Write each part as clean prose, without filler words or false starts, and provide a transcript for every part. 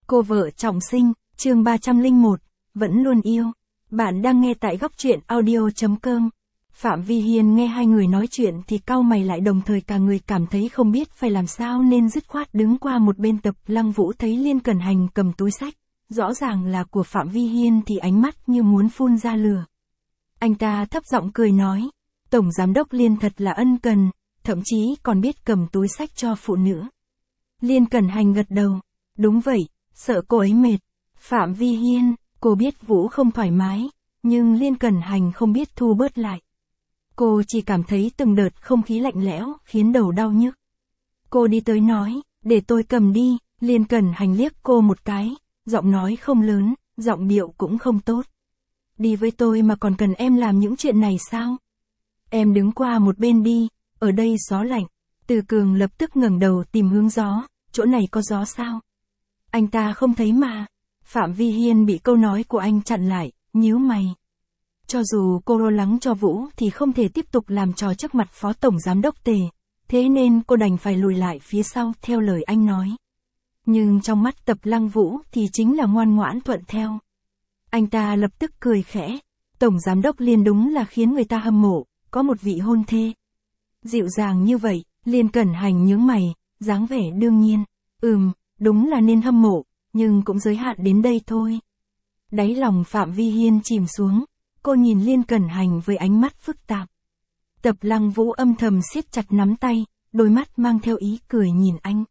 Cô vợ trọng sinh, chương 301, vẫn luôn yêu. Bạn đang nghe tại góc truyện audio.com. Phạm Vi Hiên nghe hai người nói chuyện thì cau mày lại, đồng thời cả người cảm thấy không biết phải làm sao nên dứt khoát đứng qua một bên. Tập Lăng Vũ thấy Liên Cẩn Hành cầm túi xách, rõ ràng là của Phạm Vi Hiên, thì ánh mắt như muốn phun ra lửa. Anh ta thấp giọng cười nói, Tổng Giám đốc Liên thật là ân cần, thậm chí còn biết cầm túi xách cho phụ nữ. Liên Cẩn Hành gật đầu, đúng vậy, sợ cô ấy mệt. Phạm Vi Hiên, cô biết Vũ không thoải mái, nhưng Liên Cẩn Hành không biết thu bớt lại. Cô chỉ cảm thấy từng đợt không khí lạnh lẽo, khiến đầu đau nhức. Cô đi tới nói, để tôi cầm đi. Liên Cẩn Hành liếc cô một cái, giọng nói không lớn, giọng điệu cũng không tốt. Đi với tôi mà còn cần em làm những chuyện này sao? Em đứng qua một bên đi, ở đây gió lạnh. Từ Cường lập tức ngẩng đầu tìm hướng gió, chỗ này có gió sao? Anh ta không thấy mà. Phạm Vi Hiên bị câu nói của anh chặn lại, nhíu mày. Cho dù cô lo lắng cho Vũ thì không thể tiếp tục làm trò trước mặt Phó Tổng Giám đốc Tề, thế nên cô đành phải lùi lại phía sau theo lời anh nói. Nhưng trong mắt Tập Lăng Vũ thì chính là ngoan ngoãn thuận theo. Anh ta lập tức cười khẽ, Tổng Giám đốc Liên đúng là khiến người ta hâm mộ, có một vị hôn thê dịu dàng như vậy. Liên Cẩn Hành nhướng mày, dáng vẻ đương nhiên, đúng là nên hâm mộ, nhưng cũng giới hạn đến đây thôi. Đáy lòng Phạm Vi Hiên chìm xuống, cô nhìn Liên Cẩn Hành với ánh mắt phức tạp. Tập Lăng Vũ âm thầm siết chặt nắm tay, đôi mắt mang theo ý cười nhìn anh.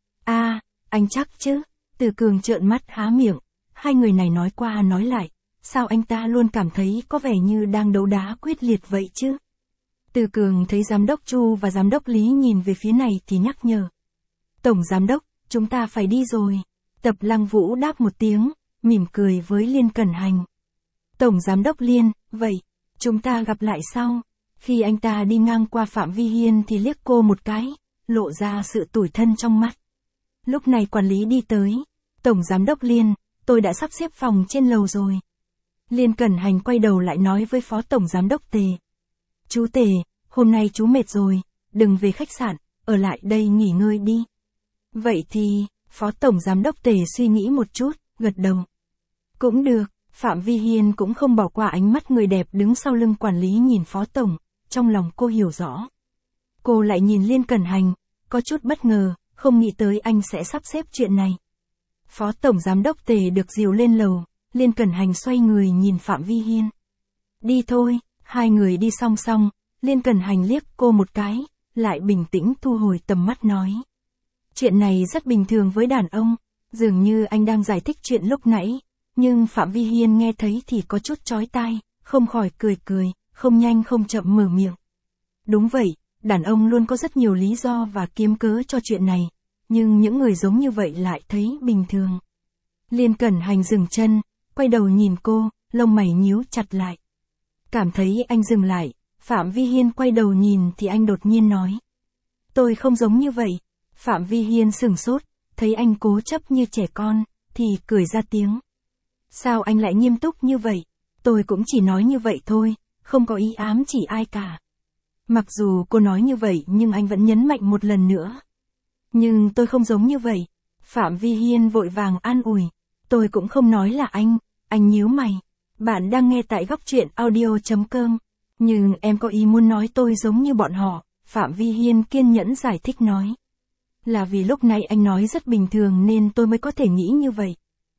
Anh chắc chứ? Từ Cường trợn mắt há miệng, hai người này nói qua nói lại, sao anh ta luôn cảm thấy có vẻ như đang đấu đá quyết liệt vậy chứ? Từ Cường thấy Giám đốc Chu và Giám đốc Lý nhìn về phía này thì nhắc nhở. Tổng Giám đốc, chúng ta phải đi rồi. Tập Lăng Vũ đáp một tiếng, mỉm cười với Liên Cẩn Hành. Tổng Giám đốc Liên, vậy, chúng ta gặp lại sau. Khi anh ta đi ngang qua Phạm Vi Hiên thì liếc cô một cái, lộ ra sự tủi thân trong mắt. Lúc này quản lý đi tới. Tổng Giám đốc Liên, tôi đã sắp xếp phòng trên lầu rồi. Liên Cẩn Hành quay đầu lại nói với Phó Tổng Giám đốc Tề. Chú Tề, hôm nay chú mệt rồi, đừng về khách sạn, ở lại đây nghỉ ngơi đi. Vậy thì, Phó Tổng Giám đốc Tề suy nghĩ một chút, gật đầu. Cũng được. Phạm Vi Hiên cũng không bỏ qua ánh mắt người đẹp đứng sau lưng quản lý nhìn Phó Tổng, trong lòng cô hiểu rõ. Cô lại nhìn Liên Cẩn Hành, có chút bất ngờ, không nghĩ tới anh sẽ sắp xếp chuyện này. Phó Tổng Giám đốc Tề được dìu lên lầu, Liên Cẩn Hành xoay người nhìn Phạm Vi Hiên. Đi thôi. Hai người đi song song, Liên Cẩn Hành liếc cô một cái, lại bình tĩnh thu hồi tầm mắt nói. Chuyện này rất bình thường với đàn ông, dường như anh đang giải thích chuyện lúc nãy, nhưng Phạm Vi Hiên nghe thấy thì có chút chói tai, không khỏi cười, không nhanh không chậm mở miệng. Đúng vậy, đàn ông luôn có rất nhiều lý do và kiếm cớ cho chuyện này, nhưng những người giống như vậy lại thấy bình thường. Liên Cẩn Hành dừng chân, quay đầu nhìn cô, lông mày nhíu chặt lại. Cảm thấy anh dừng lại, Phạm Vi Hiên quay đầu nhìn thì anh đột nhiên nói. Tôi không giống như vậy. Phạm Vi Hiên sửng sốt, thấy anh cố chấp như trẻ con, thì cười ra tiếng. Sao anh lại nghiêm túc như vậy? Tôi cũng chỉ nói như vậy thôi, không có ý ám chỉ ai cả. Mặc dù cô nói như vậy nhưng anh vẫn nhấn mạnh một lần nữa. Nhưng tôi không giống như vậy. Phạm Vi Hiên vội vàng an ủi. Tôi cũng không nói là anh nhíu mày. Bạn đang nghe tại góc truyện audio.com. Nhưng em có ý muốn nói tôi giống như bọn họ. Phạm Vi Hiên kiên nhẫn giải thích nói. Là vì lúc này anh nói rất bình thường nên tôi mới có thể nghĩ như vậy.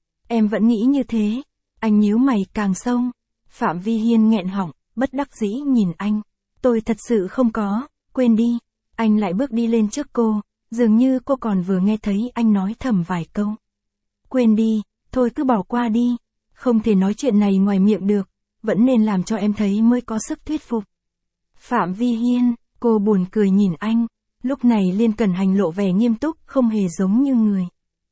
Em vẫn nghĩ như thế. Anh nhíu mày càng sâu. Phạm Vi Hiên nghẹn họng, bất đắc dĩ nhìn anh. Tôi thật sự không có, quên đi. Anh lại bước đi lên trước cô, dường như cô còn vừa nghe thấy anh nói thầm vài câu. Quên đi, thôi cứ bỏ qua đi. Không thể nói chuyện này ngoài miệng được, vẫn nên làm cho em thấy mới có sức thuyết phục. Phạm Vi Hiên, cô buồn cười nhìn anh. Lúc này Liên Cẩn Hành lộ vẻ nghiêm túc, không hề giống như người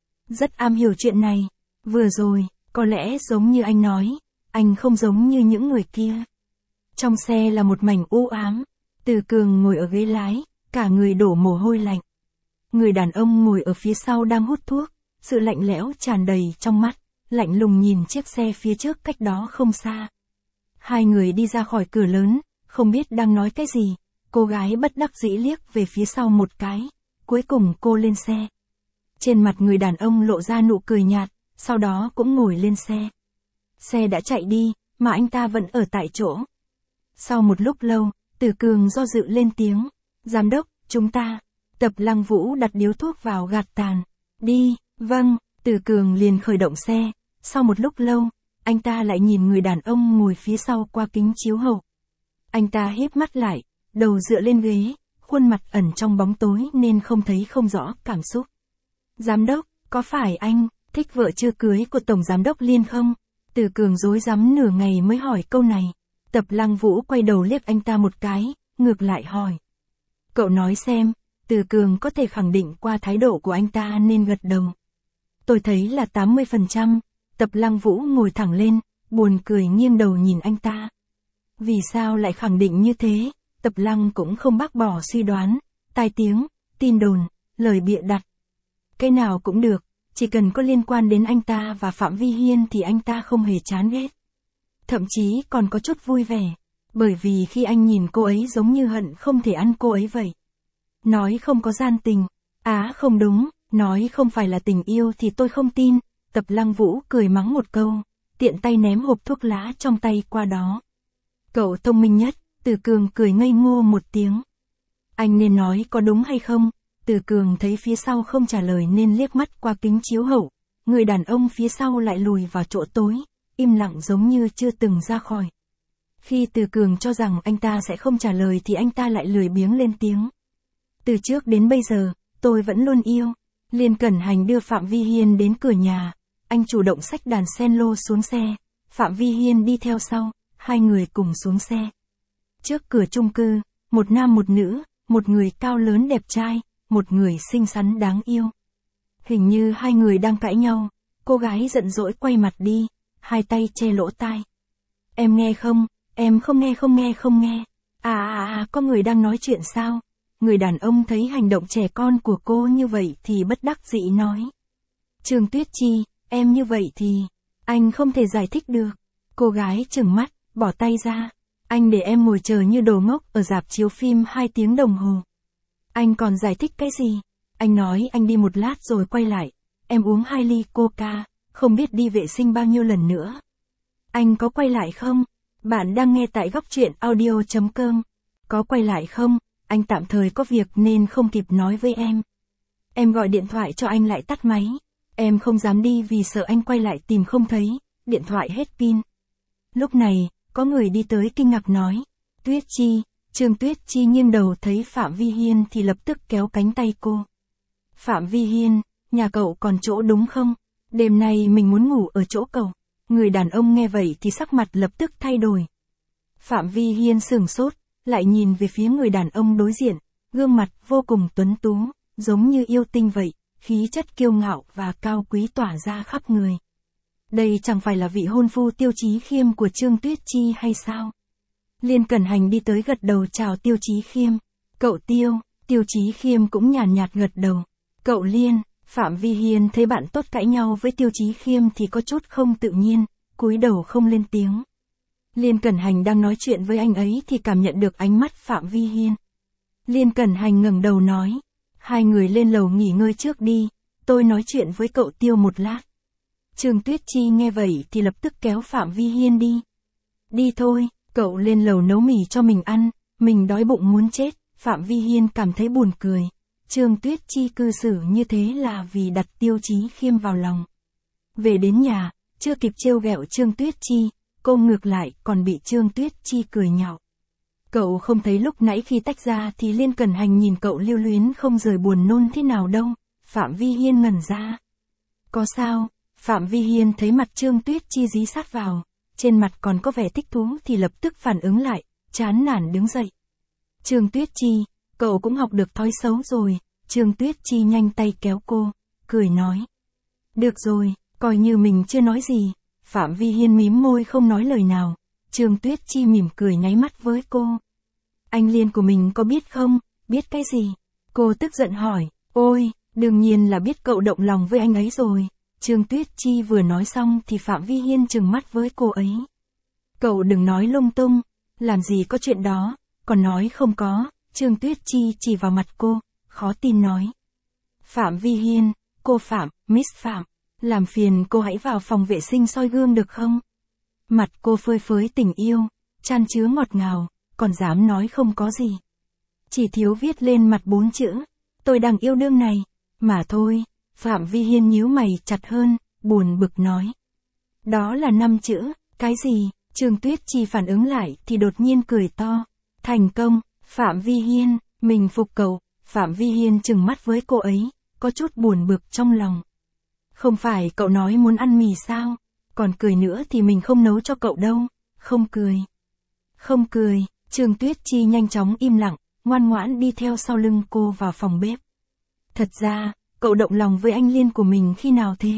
rất am hiểu chuyện này. Vừa rồi, có lẽ giống như anh nói, anh không giống như những người kia. Trong xe là một mảnh u ám, Từ Cường ngồi ở ghế lái, cả người đổ mồ hôi lạnh. Người đàn ông ngồi ở phía sau đang hút thuốc, sự lạnh lẽo tràn đầy trong mắt, lạnh lùng nhìn chiếc xe phía trước cách đó không xa. Hai người đi ra khỏi cửa lớn, không biết đang nói cái gì, cô gái bất đắc dĩ liếc về phía sau một cái, cuối cùng cô lên xe. Trên mặt người đàn ông lộ ra nụ cười nhạt, sau đó cũng ngồi lên xe. Xe đã chạy đi, mà anh ta vẫn ở tại chỗ. Sau một lúc lâu, Từ Cường do dự lên tiếng. Giám đốc, chúng ta. Tập Lăng Vũ đặt điếu thuốc vào gạt tàn. Đi, vâng, Từ Cường liền khởi động xe. Sau một lúc lâu, anh ta lại nhìn người đàn ông ngồi phía sau qua kính chiếu hậu. Anh ta híp mắt lại, đầu dựa lên ghế, khuôn mặt ẩn trong bóng tối nên không thấy không rõ cảm xúc. Giám đốc, có phải anh thích vợ chưa cưới của Tổng Giám đốc Liên không? Từ Cường rối rắm nửa ngày mới hỏi câu này. Tập Lăng Vũ quay đầu liếc anh ta một cái, ngược lại hỏi. Cậu nói xem. Từ Cường có thể khẳng định qua thái độ của anh ta nên gật đầu. Tôi thấy là 80%. Tập Lăng Vũ ngồi thẳng lên, buồn cười nghiêng đầu nhìn anh ta. Vì sao lại khẳng định như thế? Tập Lăng cũng không bác bỏ suy đoán, tai tiếng, tin đồn, lời bịa đặt. Cái nào cũng được, chỉ cần có liên quan đến anh ta và Phạm Vi Hiên thì anh ta không hề chán ghét. Thậm chí còn có chút vui vẻ, bởi vì khi anh nhìn cô ấy giống như hận không thể ăn cô ấy vậy. Nói không có gian tình, không đúng, nói không phải là tình yêu thì tôi không tin. Tập Lăng Vũ cười mắng một câu, tiện tay ném hộp thuốc lá trong tay qua đó. Cậu thông minh nhất. Từ Cường cười ngây ngô một tiếng. Anh nên nói có đúng hay không? Từ Cường thấy phía sau không trả lời nên liếc mắt qua kính chiếu hậu. Người đàn ông phía sau lại lùi vào chỗ tối, im lặng giống như chưa từng ra khỏi. Khi Từ Cường cho rằng anh ta sẽ không trả lời thì anh ta lại lười biếng lên tiếng. Từ trước đến bây giờ, tôi vẫn luôn yêu. Liên Cẩn Hành đưa Phạm Vi Hiên đến cửa nhà. Anh chủ động xách đàn cello xuống xe. Phạm Vi Hiên đi theo sau, hai người cùng xuống xe. Trước cửa chung cư, một nam một nữ, một người cao lớn đẹp trai, một người xinh xắn đáng yêu. Hình như hai người đang cãi nhau, cô gái giận dỗi quay mặt đi, hai tay che lỗ tai. Em nghe không, em không nghe. Có người đang nói chuyện sao? Người đàn ông thấy hành động trẻ con của cô như vậy thì bất đắc dĩ nói. Trương Tuyết Chi, em như vậy thì, anh không thể giải thích được. Cô gái trừng mắt, bỏ tay ra. Anh để em ngồi chờ như đồ ngốc ở rạp chiếu phim 2 tiếng đồng hồ. Anh còn giải thích cái gì? Anh nói anh đi một lát rồi quay lại. Em uống 2 ly coca, không biết đi vệ sinh bao nhiêu lần nữa. Anh có quay lại không? Bạn đang nghe tại góc truyện audio.com. Có quay lại không? Anh tạm thời có việc nên không kịp nói với em. Em gọi điện thoại cho anh lại tắt máy. Em không dám đi vì sợ anh quay lại tìm không thấy, điện thoại hết pin. Lúc này, có người đi tới kinh ngạc nói. Tuyết Chi. Trương Tuyết Chi nghiêng đầu thấy Phạm Vi Hiên thì lập tức kéo cánh tay cô. Phạm Vi Hiên, nhà cậu còn chỗ đúng không? Đêm nay mình muốn ngủ ở chỗ cậu. Người đàn ông nghe vậy thì sắc mặt lập tức thay đổi. Phạm Vi Hiên sửng sốt, lại nhìn về phía người đàn ông đối diện, gương mặt vô cùng tuấn tú, giống như yêu tinh vậy, khí chất kiêu ngạo và cao quý tỏa ra khắp người. Đây chẳng phải là vị hôn phu Tiêu Chí Khiêm của Trương Tuyết Chi hay sao? Liên Cẩn Hành đi tới gật đầu chào Tiêu Chí Khiêm. Cậu Tiêu. Tiêu Chí Khiêm cũng nhàn nhạt gật đầu. Cậu Liên. Phạm Vi Hiên thấy bạn tốt cãi nhau với Tiêu Chí Khiêm thì có chút không tự nhiên, cúi đầu không lên tiếng. Liên Cẩn Hành đang nói chuyện với anh ấy thì cảm nhận được ánh mắt Phạm Vi Hiên. Liên Cẩn Hành ngẩng đầu nói. Hai người lên lầu nghỉ ngơi trước đi, tôi nói chuyện với cậu Tiêu một lát. Trương Tuyết Chi nghe vậy thì lập tức kéo Phạm Vi Hiên đi. Đi thôi, cậu lên lầu nấu mì cho mình ăn, mình đói bụng muốn chết. Phạm Vi Hiên cảm thấy buồn cười. Trương Tuyết Chi cư xử như thế là vì đặt Tiêu Chí Khiêm vào lòng. Về đến nhà, chưa kịp trêu ghẹo Trương Tuyết Chi, cô ngược lại còn bị Trương Tuyết Chi cười nhạo. Cậu không thấy lúc nãy khi tách ra thì Liên Cẩn Hành nhìn cậu lưu luyến không rời buồn nôn thế nào đâu. Phạm Vi Hiên ngẩn ra. Có sao? Phạm Vi Hiên thấy mặt Trương Tuyết Chi dí sát vào, trên mặt còn có vẻ thích thú thì lập tức phản ứng lại, chán nản đứng dậy. Trương Tuyết Chi, cậu cũng học được thói xấu rồi. Trương Tuyết Chi nhanh tay kéo cô, cười nói. Được rồi, coi như mình chưa nói gì. Phạm Vi Hiên mím môi không nói lời nào. Trương Tuyết Chi mỉm cười nháy mắt với cô. Anh Liên của mình có biết không? Biết cái gì? Cô tức giận hỏi. Ôi, đương nhiên là biết cậu động lòng với anh ấy rồi. Trương Tuyết Chi vừa nói xong thì Phạm Vi Hiên trừng mắt với cô ấy. Cậu đừng nói lung tung, làm gì có chuyện đó, còn nói không có. Trương Tuyết Chi chỉ vào mặt cô, khó tin nói. Phạm Vi Hiên, cô Phạm, Miss Phạm, làm phiền cô hãy vào phòng vệ sinh soi gương được không? Mặt cô phơi phới tình yêu, chan chứa ngọt ngào, còn dám nói không có gì. Chỉ thiếu viết lên mặt 4 chữ, tôi đang yêu đương này, mà thôi. Phạm Vi Hiên nhíu mày chặt hơn, buồn bực nói. Đó là 5 chữ, cái gì? Trương Tuyết Chi phản ứng lại thì đột nhiên cười to. Thành công, Phạm Vi Hiên, mình phục cậu. Phạm Vi Hiên trừng mắt với cô ấy, có chút buồn bực trong lòng. Không phải cậu nói muốn ăn mì sao? Còn cười nữa thì mình không nấu cho cậu đâu. Không cười. Không cười, Trương Tuyết Chi nhanh chóng im lặng, ngoan ngoãn đi theo sau lưng cô vào phòng bếp. Thật ra, cậu động lòng với anh Liên của mình khi nào thế?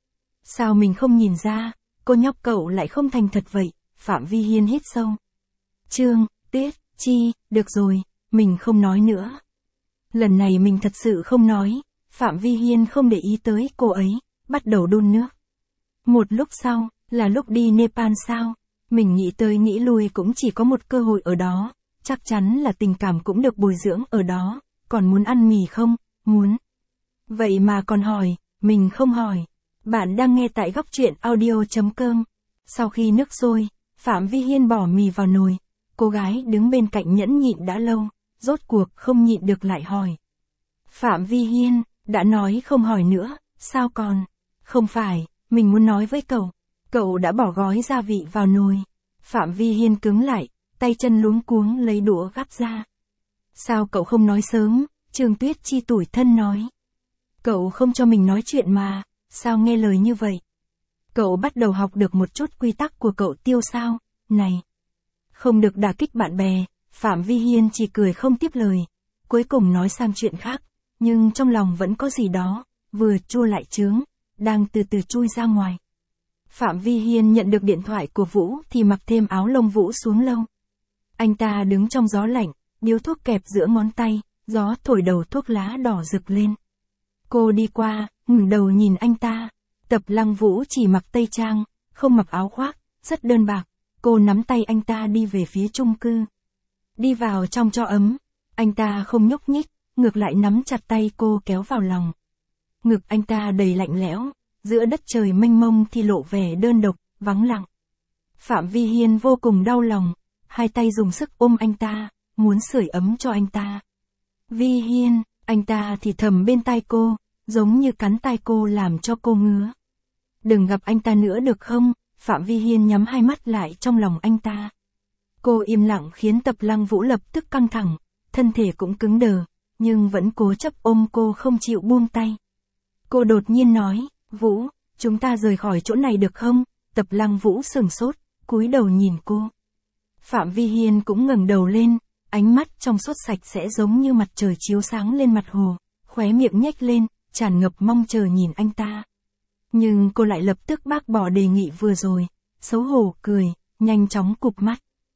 Sao mình không nhìn ra, cô nhóc cậu lại không thành thật vậy? Phạm Vi Hiên hít sâu. Trương Tuyết Chi, được rồi, mình không nói nữa. Lần này mình thật sự không nói. Phạm Vi Hiên không để ý tới cô ấy, bắt đầu đun nước. Một lúc sau, là lúc đi Nepal sao? Mình nghĩ tới nghĩ lui cũng chỉ có một cơ hội ở đó, chắc chắn là tình cảm cũng được bồi dưỡng ở đó, còn muốn ăn mì không? Muốn. Vậy mà còn hỏi, mình không hỏi. Bạn đang nghe tại góc truyện audio.com. Sau khi nước sôi, Phạm Vi Hiên bỏ mì vào nồi, cô gái đứng bên cạnh nhẫn nhịn đã lâu, rốt cuộc không nhịn được lại hỏi. Phạm Vi Hiên, đã nói không hỏi nữa, sao còn? Không phải, mình muốn nói với cậu. Cậu đã bỏ gói gia vị vào nồi. Phạm Vi Hiên cứng lại, tay chân luống cuống lấy đũa gắp ra. Sao cậu không nói sớm? Trương Tuyết Chi tủi thân nói. Cậu không cho mình nói chuyện mà, sao nghe lời như vậy? Cậu bắt đầu học được một chút quy tắc của cậu Tiêu sao? Này! Không được đả kích bạn bè. Phạm Vi Hiên chỉ cười không tiếp lời. Cuối cùng nói sang chuyện khác, nhưng trong lòng vẫn có gì đó, vừa chua lại chướng, đang từ từ chui ra ngoài. Phạm Vi Hiên nhận được điện thoại của Vũ thì mặc thêm áo lông vũ xuống lâu. Anh ta đứng trong gió lạnh, điếu thuốc kẹp giữa ngón tay, gió thổi đầu thuốc lá đỏ rực lên. Cô đi qua, ngẩng đầu nhìn anh ta. Tập Lăng Vũ chỉ mặc tây trang, không mặc áo khoác, rất đơn bạc. Cô nắm tay anh ta đi về phía chung cư. Đi vào trong cho ấm. Anh ta không nhúc nhích, ngược lại nắm chặt tay cô kéo vào lòng. Ngực anh ta đầy lạnh lẽo, giữa đất trời mênh mông thì lộ vẻ đơn độc, vắng lặng. Phạm Vi Hiên vô cùng đau lòng, hai tay dùng sức ôm anh ta, muốn sưởi ấm cho anh ta. Vi Hiên, anh ta thì thầm bên tai cô, giống như cắn tai cô làm cho cô ngứa. Đừng gặp anh ta nữa được không? Phạm Vi Hiên nhắm hai mắt lại trong lòng anh ta. Cô im lặng khiến Tập Lăng Vũ lập tức căng thẳng, thân thể cũng cứng đờ, nhưng vẫn cố chấp ôm cô không chịu buông tay. Cô đột nhiên nói, Vũ, chúng ta rời khỏi chỗ này được không? Tập Lăng Vũ sửng sốt, cúi đầu nhìn cô. Phạm Vi Hiên cũng ngẩng đầu lên, ánh mắt trong suốt sạch sẽ giống như mặt trời chiếu sáng lên mặt hồ, khóe miệng nhếch lên, tràn ngập mong chờ nhìn anh ta. Nhưng cô lại lập tức bác bỏ đề nghị vừa rồi, xấu hổ cười, nhanh chóng cụp mắt.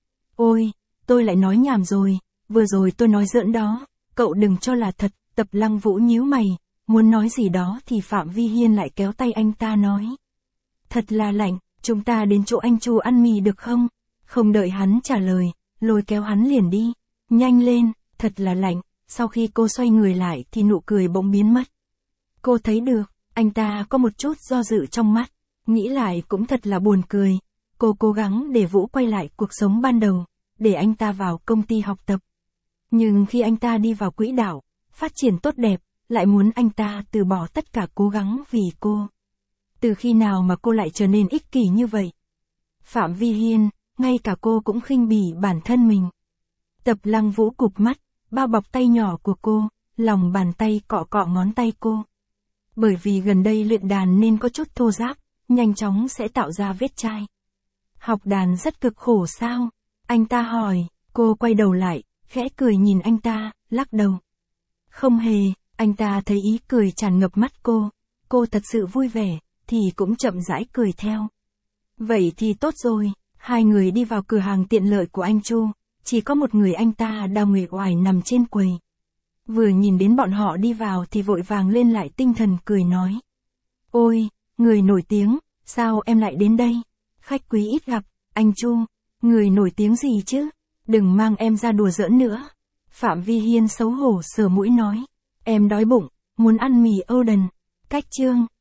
Ôi, tôi lại nói nhảm rồi, vừa rồi tôi nói giỡn đó, cậu đừng cho là thật. Tập Lăng Vũ nhíu mày, muốn nói gì đó thì Phạm Vi Hiên lại kéo tay anh ta nói. Thật là lạnh, chúng ta đến chỗ anh Chu ăn mì được không? Không đợi hắn trả lời, lôi kéo hắn liền đi. Nhanh lên, thật là lạnh. Sau khi cô xoay người lại thì nụ cười bỗng biến mất. Cô thấy được, anh ta có một chút do dự trong mắt. Nghĩ lại cũng thật là buồn cười. Cô cố gắng để Vũ quay lại cuộc sống ban đầu, để anh ta vào công ty học tập. Nhưng khi anh ta đi vào quỹ đạo, phát triển tốt đẹp, lại muốn anh ta từ bỏ tất cả cố gắng vì cô. Từ khi nào mà cô lại trở nên ích kỷ như vậy? Phạm Vi Hiên, ngay cả cô cũng khinh bỉ bản thân mình. Tập Lăng Vũ cụp mắt, bao bọc tay nhỏ của cô, lòng bàn tay cọ cọ ngón tay cô. Bởi vì gần đây luyện đàn nên có chút thô ráp, nhanh chóng sẽ tạo ra vết chai. Học đàn rất cực khổ sao? Anh ta hỏi, cô quay đầu lại, khẽ cười nhìn anh ta, lắc đầu. Không hề, anh ta thấy ý cười tràn ngập mắt cô thật sự vui vẻ, thì cũng chậm rãi cười theo. Vậy thì tốt rồi, hai người đi vào cửa hàng tiện lợi của anh Chu, chỉ có một người anh ta đang uể oải nằm trên quầy. Vừa nhìn đến bọn họ đi vào thì vội vàng lên lại tinh thần cười nói. Ôi, người nổi tiếng, sao em lại đến đây? Khách quý ít gặp, anh Chu, người nổi tiếng gì chứ? Đừng mang em ra đùa giỡn nữa. Phạm Vi Hiên xấu hổ sờ mũi nói. Em đói bụng, muốn ăn mì Oden. Cách chương.